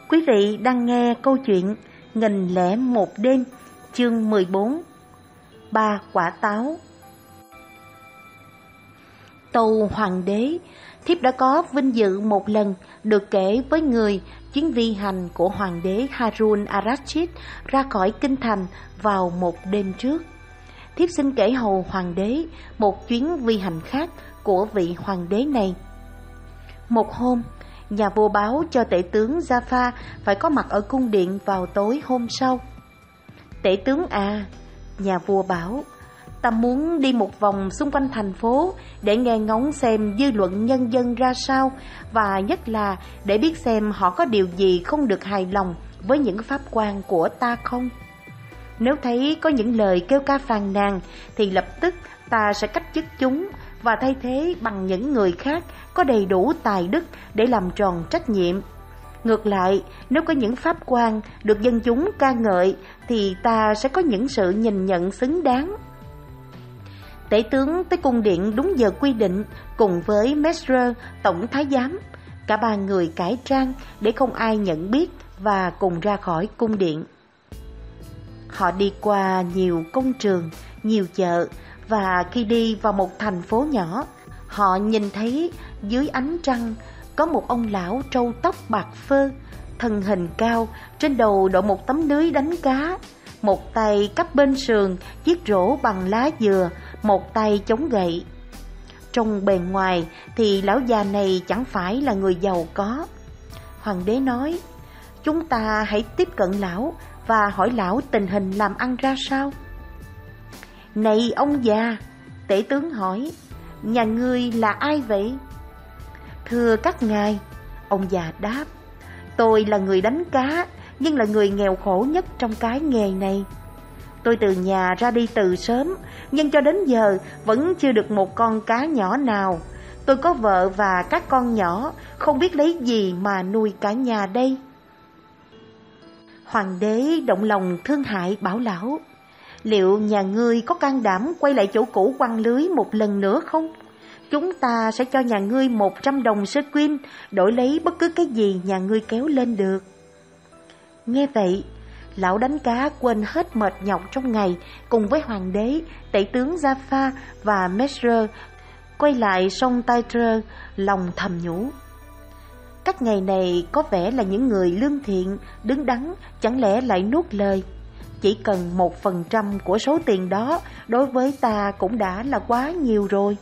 Quý vị đang nghe câu chuyện Nghìn lẻ một đêm, chương 14, Ba quả táo. Tâu hoàng đế, thiếp đã có vinh dự một lần được kể với người chuyến vi hành của hoàng đế Harun al-Rashid ra khỏi kinh thành vào một đêm trước. Thiếp xin kể hầu hoàng đế một chuyến vi hành khác của vị hoàng đế này. Một hôm, nhà vua báo cho tể tướng Jafar phải có mặt ở cung điện vào tối hôm sau. Tể tướng à, nhà vua bảo, ta muốn đi một vòng xung quanh thành phố để nghe ngóng xem dư luận nhân dân ra sao, và nhất là để biết xem họ có điều gì không được hài lòng với những pháp quan của ta không. Nếu thấy có những lời kêu ca phàn nàn thì lập tức ta sẽ cách chức chúng và thay thế bằng những người khác có đầy đủ tài đức để làm tròn trách nhiệm. Ngược lại, nếu có những pháp quan được dân chúng ca ngợi thì ta sẽ có những sự nhìn nhận xứng đáng. Tể tướng tới cung điện đúng giờ quy định cùng với Mesrer, tổng thái giám. Cả ba người cải trang để không ai nhận biết và cùng ra khỏi cung điện. Họ đi qua nhiều công trường, nhiều chợ, và khi đi vào một thành phố nhỏ, họ nhìn thấy dưới ánh trăng có một ông lão râu tóc bạc phơ, thân hình cao, trên đầu đội một tấm lưới đánh cá, một tay cắp bên sườn chiếc rổ bằng lá dừa, một tay chống gậy. Trong bề ngoài thì lão già này chẳng phải là người giàu có. Hoàng đế nói, chúng ta hãy tiếp cận lão và hỏi lão tình hình làm ăn ra sao. Này ông già, tể tướng hỏi, nhà ngươi là ai vậy? Thưa các ngài, ông già đáp, tôi là người đánh cá, nhưng là người nghèo khổ nhất trong cái nghề này. Tôi từ nhà ra đi từ sớm, nhưng cho đến giờ vẫn chưa được một con cá nhỏ nào. Tôi có vợ và các con nhỏ, không biết lấy gì mà nuôi cả nhà đây. Hoàng đế động lòng thương hại bảo lão, liệu nhà ngươi có can đảm quay lại chỗ cũ quăng lưới một lần nữa không? Chúng ta sẽ cho nhà ngươi 100 đồng sơ quyên, đổi lấy bất cứ cái gì nhà ngươi kéo lên được. Nghe vậy, lão đánh cá quên hết mệt nhọc trong ngày, cùng với hoàng đế, tể tướng Jafar và Mesrer quay lại sông Tigre, lòng thầm nhủ. Các ngày này có vẻ là những người lương thiện, đứng đắn, chẳng lẽ lại nuốt lời. Chỉ cần 1% của số tiền đó đối với ta cũng đã là quá nhiều rồi.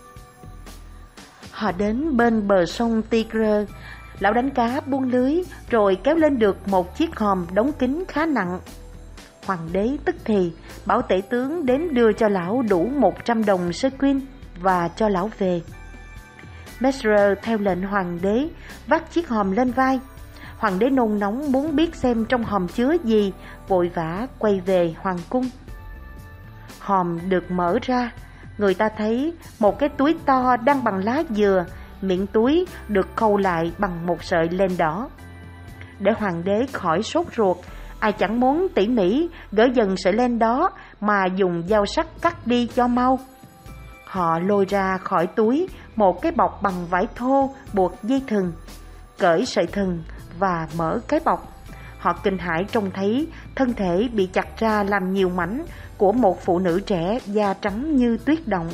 Họ đến bên bờ sông Tigre, lão đánh cá buông lưới rồi kéo lên được một chiếc hòm đóng kín khá nặng. Hoàng đế tức thì bảo tể tướng đến đưa cho lão đủ 100 đồng sơ quyên và cho lão về. Mesrer theo lệnh hoàng đế vác chiếc hòm lên vai. Hoàng đế nôn nóng muốn biết xem trong hòm chứa gì, vội vã quay về hoàng cung. Hòm được mở ra, người ta thấy một cái túi to đang bằng lá dừa, miệng túi được khâu lại bằng một sợi len đỏ. Để hoàng đế khỏi sốt ruột, ai chẳng muốn tỉ mỉ gỡ dần sợi len đó mà dùng dao sắc cắt đi cho mau. Họ lôi ra khỏi túi một cái bọc bằng vải thô buộc dây thừng, cởi sợi thừng và mở cái bọc. Họ kinh hãi trông thấy thân thể bị chặt ra làm nhiều mảnh của một phụ nữ trẻ da trắng như tuyết động.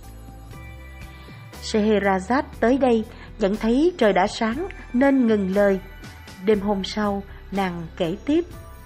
Scheherazade tới đây nhận thấy trời đã sáng nên ngừng lời. Đêm hôm sau, nàng kể tiếp.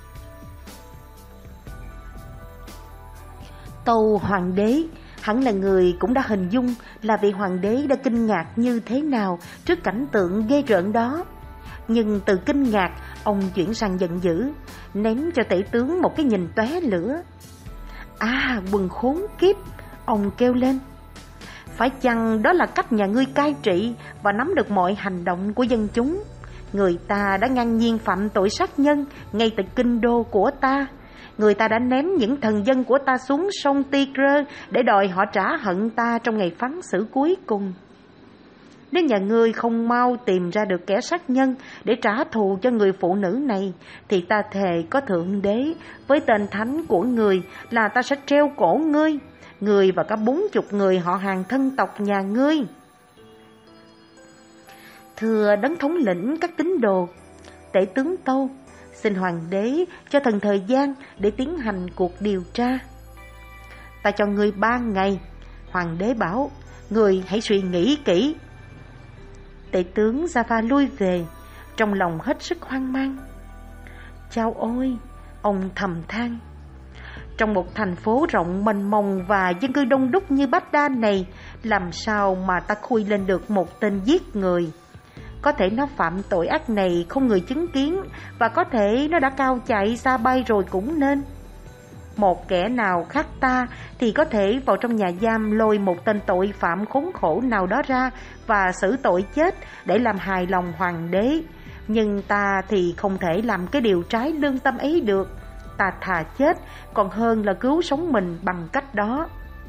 Tâu hoàng đế hẳn là người cũng đã hình dung là vị hoàng đế đã kinh ngạc như thế nào trước cảnh tượng ghê rợn đó. Nhưng từ kinh ngạc, ông chuyển sang giận dữ, ném cho tể tướng một cái nhìn tóe lửa. À, quần khốn kiếp, ông kêu lên. Phải chăng đó là cách nhà ngươi cai trị và nắm được mọi hành động của dân chúng? Người ta đã ngang nhiên phạm tội sát nhân ngay tại kinh đô của ta. Người ta đã ném những thần dân của ta xuống sông Tigre để đòi họ trả hận ta trong ngày phán xử cuối cùng. Nếu nhà ngươi không mau tìm ra được kẻ sát nhân để trả thù cho người phụ nữ này, thì ta thề có Thượng Đế với tên thánh của người là ta sẽ treo cổ ngươi, người và cả 40 người họ hàng thân tộc nhà ngươi. Thưa đấng thống lĩnh các tín đồ, tể tướng Tâu, xin hoàng đế cho thần thời gian để tiến hành cuộc điều tra. Ta cho ngươi 3 ngày, hoàng đế bảo, ngươi hãy suy nghĩ kỹ. Tể tướng Jaffa lui về, trong lòng hết sức hoang mang. Chao ôi, ông thầm than, trong một thành phố rộng mênh mông và dân cư đông đúc như Baghdad này, làm sao mà ta khui lên được một tên giết người? Có thể nó phạm tội ác này không người chứng kiến, và có thể nó đã cao chạy xa bay rồi cũng nên. Một kẻ nào khác ta thì có thể vào trong nhà giam lôi một tên tội phạm khốn khổ nào đó ra và xử tội chết để làm hài lòng hoàng đế. Nhưng ta thì không thể làm cái điều trái lương tâm ấy được. Ta thà chết còn hơn là cứu sống mình bằng cách đó.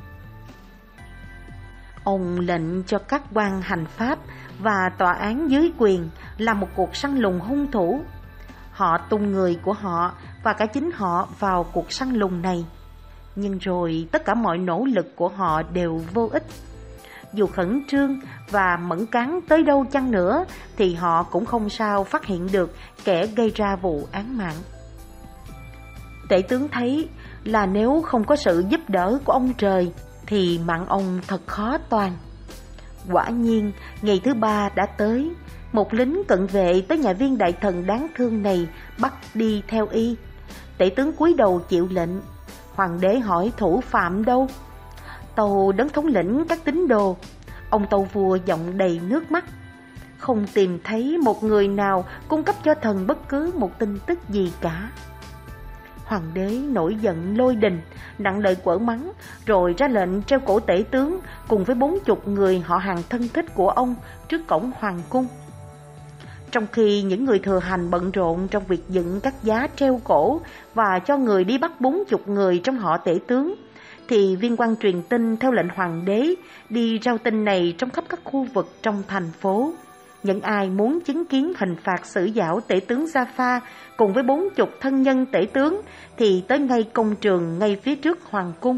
Ông lệnh cho các quan hành pháp và tòa án dưới quyền làm một cuộc săn lùng hung thủ. Họ tung người của họ và cả chính họ vào cuộc săn lùng này. Nhưng rồi tất cả mọi nỗ lực của họ đều vô ích. Dù khẩn trương và mẫn cán tới đâu chăng nữa thì họ cũng không sao phát hiện được kẻ gây ra vụ án mạng. Tể tướng thấy là nếu không có sự giúp đỡ của ông trời thì mạng ông thật khó toan. Quả nhiên, ngày thứ 3 đã tới. Một lính cận vệ tới nhà viên đại thần đáng thương này bắt đi theo y. Tể tướng cúi đầu chịu lệnh. Hoàng đế hỏi thủ phạm đâu? Tâu đấng thống lĩnh các tín đồ. Ông tâu vua giọng đầy nước mắt. Không tìm thấy một người nào cung cấp cho thần bất cứ một tin tức gì cả. Hoàng đế nổi giận lôi đình, nặng lời quở mắng, rồi ra lệnh treo cổ tể tướng cùng với 40 người họ hàng thân thích của ông trước cổng hoàng cung. Trong khi những người thừa hành bận rộn trong việc dựng các giá treo cổ và cho người đi bắt 40 người trong họ tể tướng, thì viên quan truyền tin theo lệnh hoàng đế đi rao tin này trong khắp các khu vực trong thành phố. Những ai muốn chứng kiến hình phạt xử giảo tể tướng Jaffa cùng với 40 thân nhân tể tướng thì tới ngay công trường ngay phía trước hoàng cung.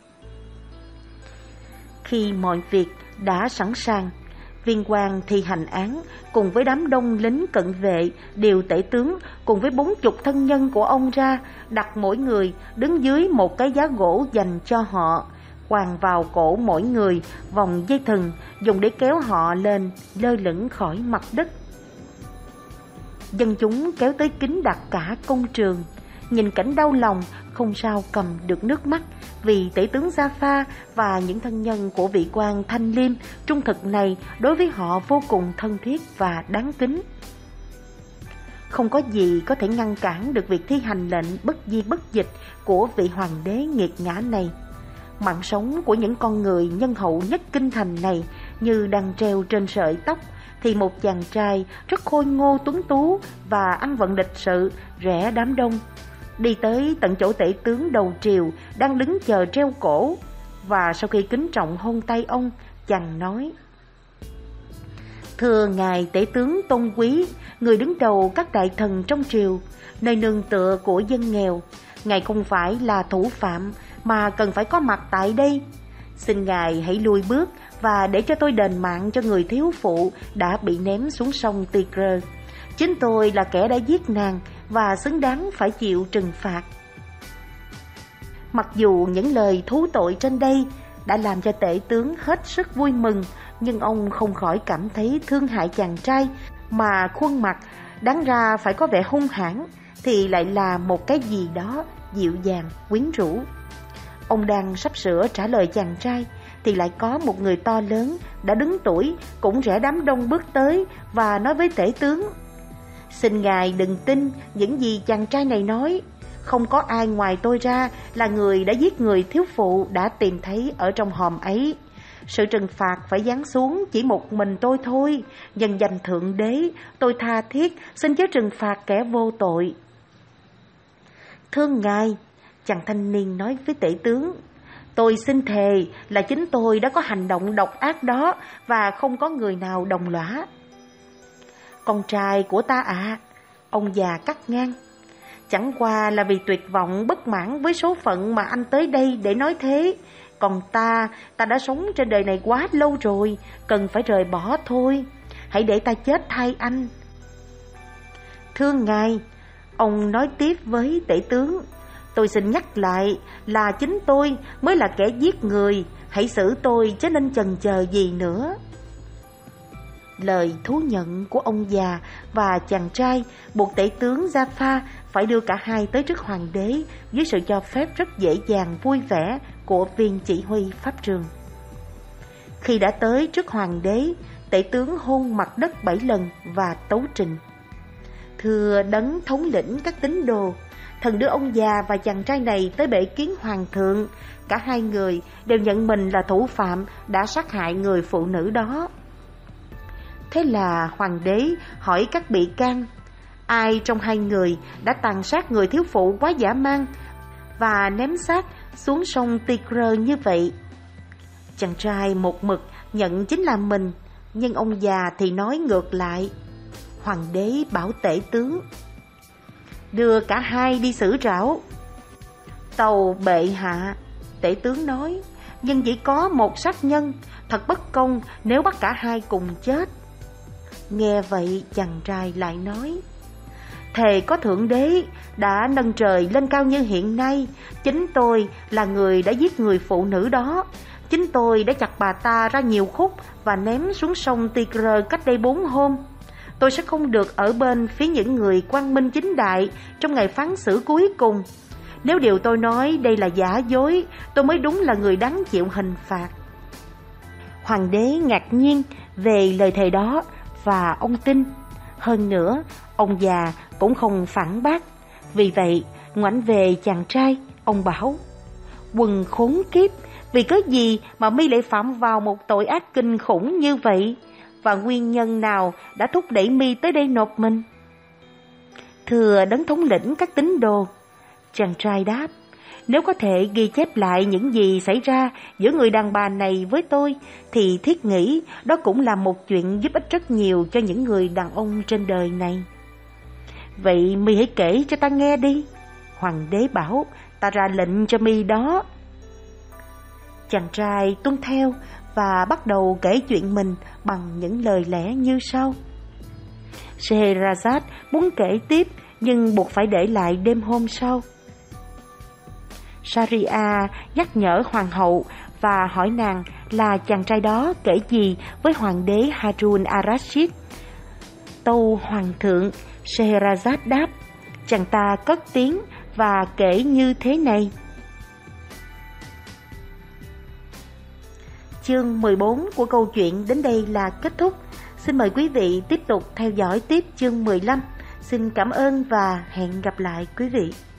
Khi mọi việc đã sẵn sàng, viên quan thi hành án cùng với đám đông lính cận vệ điều tể tướng cùng với 40 thân nhân của ông ra, đặt mỗi người đứng dưới một cái giá gỗ dành cho họ, quàng vào cổ mỗi người vòng dây thừng dùng để kéo họ lên lơ lửng khỏi mặt đất. Dân chúng kéo tới kín đặt cả công trường. Nhìn cảnh đau lòng, không sao cầm được nước mắt, vì tể tướng Jaffa và những thân nhân của vị quan thanh liêm trung thực này đối với họ vô cùng thân thiết và đáng kính. Không có gì có thể ngăn cản được việc thi hành lệnh bất di bất dịch của vị hoàng đế nghiệt ngã này. Mạng sống của những con người nhân hậu nhất kinh thành này như đang treo trên sợi tóc, thì một chàng trai rất khôi ngô tuấn tú và ăn vận lịch sự rẽ đám đông, đi tới tận chỗ tể tướng đầu triều đang đứng chờ treo cổ, và sau khi kính trọng hôn tay ông, chàng nói: Thưa ngài tể tướng tôn quý, người đứng đầu các đại thần trong triều, nơi nương tựa của dân nghèo, ngài không phải là thủ phạm mà cần phải có mặt tại đây. Xin ngài hãy lùi bước và để cho tôi đền mạng cho người thiếu phụ đã bị ném xuống sông Tigre. Chính tôi là kẻ đã giết nàng và xứng đáng phải chịu trừng phạt. Mặc dù những lời thú tội trên đây đã làm cho tể tướng hết sức vui mừng, nhưng ông không khỏi cảm thấy thương hại chàng trai mà khuôn mặt đáng ra phải có vẻ hung hãn thì lại là một cái gì đó dịu dàng, quyến rũ. Ông đang sắp sửa trả lời chàng trai thì lại có một người to lớn đã đứng tuổi cũng rẽ đám đông bước tới và nói với tể tướng: Xin ngài đừng tin những gì chàng trai này nói. Không có ai ngoài tôi ra là người đã giết người thiếu phụ đã tìm thấy ở trong hòm ấy. Sự trừng phạt phải giáng xuống chỉ một mình tôi thôi. Nhân danh Thượng Đế, tôi tha thiết xin chớ trừng phạt kẻ vô tội. Thưa ngài, chàng thanh niên nói với tể tướng, tôi xin thề là chính tôi đã có hành động độc ác đó và không có người nào đồng lõa. Con trai của ta ạ, ông già cắt ngang, chẳng qua là vì tuyệt vọng bất mãn với số phận mà anh tới đây để nói thế. Còn ta đã sống trên đời này quá lâu rồi, cần phải rời bỏ thôi. Hãy để ta chết thay anh. thưa ngài, ông nói tiếp với tể tướng, tôi xin nhắc lại là chính tôi mới là kẻ giết người, hãy xử tôi chứ nên chần chờ gì nữa. Lời thú nhận của ông già và chàng trai buộc tể tướng Jaffa phải đưa cả hai tới trước hoàng đế dưới sự cho phép rất dễ dàng vui vẻ của viên chỉ huy pháp trường. Khi đã tới trước hoàng đế, tể tướng hôn mặt đất 7 lần và tấu trình: thưa đấng thống lĩnh các tín đồ, thần đưa ông già và chàng trai này tới bệ kiến hoàng thượng. Cả hai người đều nhận mình là thủ phạm đã sát hại người phụ nữ đó. Thế là hoàng đế hỏi các bị can, ai trong hai người đã tàn sát người thiếu phụ quá dã man và ném xác xuống sông Tigre như vậy? Chàng trai một mực nhận chính là mình, nhưng ông già thì nói ngược lại. Hoàng đế bảo tể tướng đưa cả hai đi xử trảo. Tâu bệ hạ, tể tướng nói, nhưng chỉ có một sát nhân, thật bất công nếu bắt cả hai cùng chết. Nghe vậy chàng trai lại nói, thề có Thượng Đế đã nâng trời lên cao như hiện nay, chính tôi là người đã giết người phụ nữ đó. Chính tôi đã chặt bà ta ra nhiều khúc và ném xuống sông Tigre cách đây 4 hôm. Tôi sẽ không được ở bên phía những người quang minh chính đại trong ngày phán xử cuối cùng. Nếu điều tôi nói đây là giả dối, tôi mới đúng là người đáng chịu hình phạt. Hoàng đế ngạc nhiên về lời thề đó và ông tin. Hơn nữa, ông già cũng không phản bác. Vì vậy, ngoảnh về chàng trai, ông bảo, quần khốn kiếp, vì cớ gì mà mi lại phạm vào một tội ác kinh khủng như vậy? Và nguyên nhân nào đã thúc đẩy mi tới đây nộp mình? Thưa đấng thống lĩnh các tín đồ, chàng trai đáp, nếu có thể ghi chép lại những gì xảy ra giữa người đàn bà này với tôi, thì thiết nghĩ đó cũng là một chuyện giúp ích rất nhiều cho những người đàn ông trên đời này. Vậy mi hãy kể cho ta nghe đi. Hoàng đế bảo, ta ra lệnh cho mi đó. Chàng trai tuân theo và bắt đầu kể chuyện mình bằng những lời lẽ như sau. Scheherazade muốn kể tiếp nhưng buộc phải để lại đêm hôm sau. Shahryar nhắc nhở hoàng hậu và hỏi nàng là chàng trai đó kể gì với hoàng đế Harun al-Rashid. Tâu hoàng thượng, Scheherazade đáp, chàng ta cất tiếng và kể như thế này. Chương 14 của câu chuyện đến đây là kết thúc. Xin mời quý vị tiếp tục theo dõi tiếp chương 15. Xin cảm ơn và hẹn gặp lại quý vị.